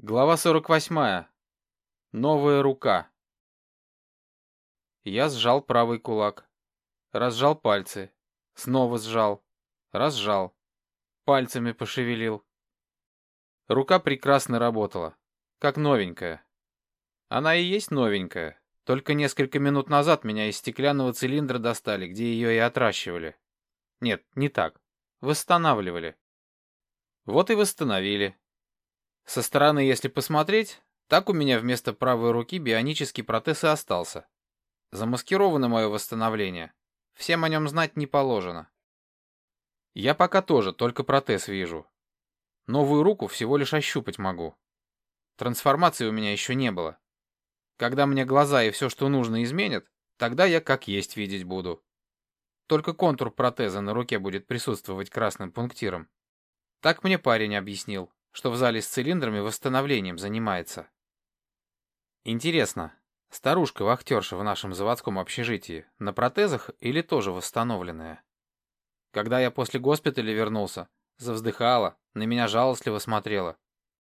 Глава 48. Новая рука. Я сжал правый кулак. Разжал пальцы. Снова сжал. Разжал. Пальцами пошевелил. Рука прекрасно работала. Как новенькая. Она и есть новенькая. Только несколько минут назад меня из стеклянного цилиндра достали, где ее и отращивали. Нет, не так. Восстанавливали. Вот и восстановили. Со стороны, если посмотреть, так у меня вместо правой руки бионический протез и остался. Замаскировано мое восстановление. Всем о нем знать не положено. Я пока тоже только протез вижу. Новую руку всего лишь ощупать могу. Трансформации у меня еще не было. Когда мне глаза и все, что нужно, изменят, тогда я как есть видеть буду. Только контур протеза на руке будет присутствовать красным пунктиром. Так мне парень объяснил, что в зале с цилиндрами восстановлением занимается. Интересно, старушка-вахтерша в нашем заводском общежитии на протезах или тоже восстановленная? Когда я после госпиталя вернулся, завздыхала, на меня жалостливо смотрела.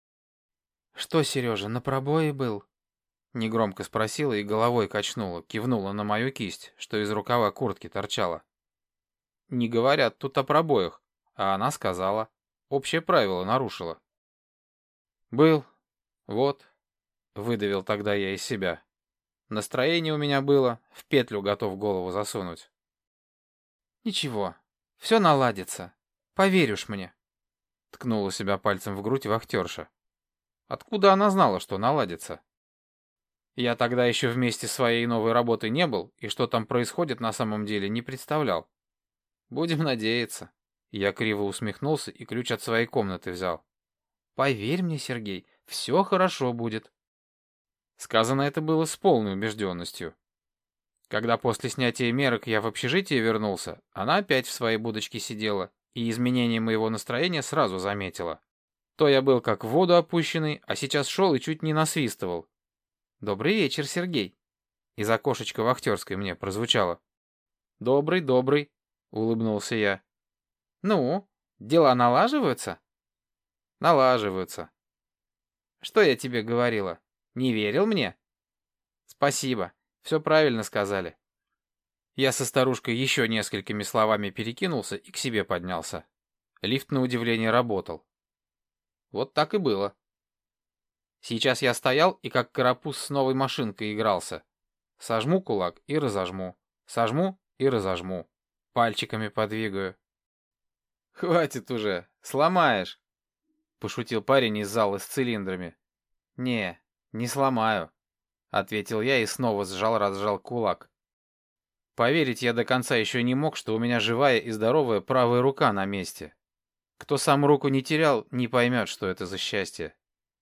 «Что, Сережа, на пробое был?» Негромко спросила и головой качнула, кивнула на мою кисть, что из рукава куртки торчала. Не говорят тут о пробоях, а она сказала. Общее правило нарушила. «Был. Вот», — выдавил тогда я из себя. Настроение у меня было, в петлю готов голову засунуть. «Ничего, все наладится. Поверь уж мне», — ткнула себя пальцем в грудь вахтерша. Откуда она знала, что наладится? Я тогда еще вместе с своей новой работой не был, и что там происходит на самом деле не представлял. Будем надеяться. Я криво усмехнулся и ключ от своей комнаты взял. «Поверь мне, Сергей, все хорошо будет». Сказано это было с полной убежденностью. Когда после снятия мерок я в общежитие вернулся, она опять в своей будочке сидела, и изменение моего настроения сразу заметила. То я был как в воду опущенный, а сейчас шел и чуть не насвистывал. «Добрый вечер, Сергей!» Из окошечка вахтерской мне прозвучало. «Добрый, добрый!» — улыбнулся я. «Ну, дела налаживаются?» «Налаживаются». «Что я тебе говорила? Не верил мне?» «Спасибо, все правильно сказали». Я со старушкой еще несколькими словами перекинулся и к себе поднялся. Лифт, на удивление, работал. Вот так и было. Сейчас я стоял и как карапуз с новой машинкой игрался. Сожму кулак и разожму. Сожму и разожму. Пальчиками подвигаю. «Хватит уже, сломаешь», — пошутил парень из зала с цилиндрами. Не сломаю», — ответил я и снова сжал-разжал кулак. Поверить я до конца еще не мог, что у меня живая и здоровая правая рука на месте. Кто сам руку не терял, не поймет, что это за счастье.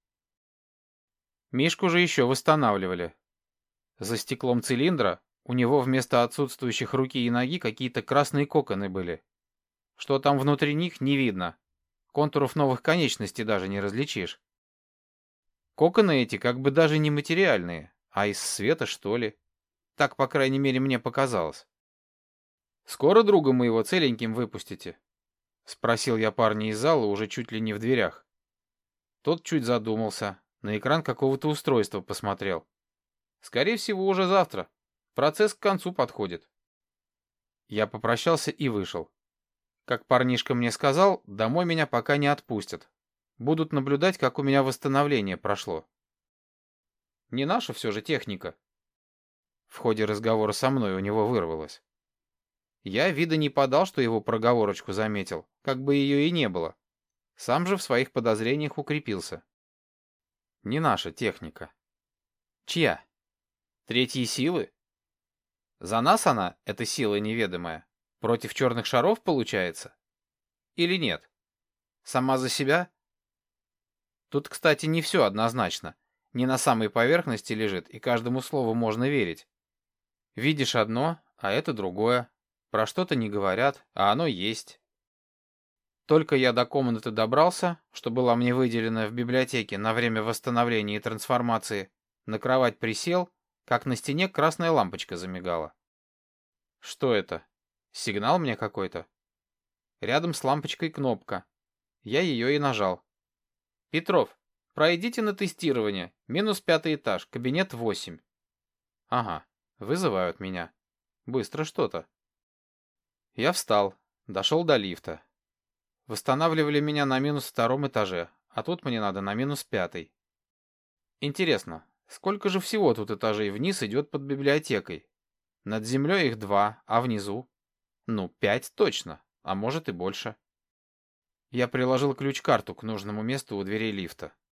Мишку же еще восстанавливали. За стеклом цилиндра у него вместо отсутствующих руки и ноги какие-то красные коконы были. Что там внутри них, не видно. Контуров новых конечностей даже не различишь. Коконы эти как бы даже не материальные, а из света, что ли. Так, по крайней мере, мне показалось. «Скоро друга моего целеньким выпустите?» — спросил я парня из зала уже чуть ли не в дверях. Тот чуть задумался, на экран какого-то устройства посмотрел. «Скорее всего, уже завтра. Процесс к концу подходит». Я попрощался и вышел. Как парнишка мне сказал, домой меня пока не отпустят. Будут наблюдать, как у меня восстановление прошло. Не наша все же техника. В ходе разговора со мной у него вырвалось. Я вида не подал, что его проговорочку заметил, как бы ее и не было. Сам же в своих подозрениях укрепился. Не наша техника. Чья? Третьей силы? За нас она, эта сила неведомая, против черных шаров получается? Или нет? Сама за себя? Тут, кстати, не все однозначно. Не на самой поверхности лежит, и каждому слову можно верить. Видишь одно, а это другое. Про что-то не говорят, а оно есть. Только я до комнаты добрался, что была мне выделена в библиотеке на время восстановления и трансформации, на кровать присел, как на стене красная лампочка замигала. Что это? Сигнал мне какой-то? Рядом с лампочкой кнопка. Я ее и нажал. «Петров, Пройдите на тестирование. Минус 5-й этаж, кабинет 8. Ага, вызывают меня. Быстро что-то. Я встал, дошел до лифта. Восстанавливали меня на минус 2-м этаже, а тут мне надо на минус 5-й. Интересно, сколько же всего тут этажей вниз идет под библиотекой? Над землей их 2, а внизу? Ну, 5 точно, а может и больше. Я приложил ключ-карту к нужному месту у дверей лифта.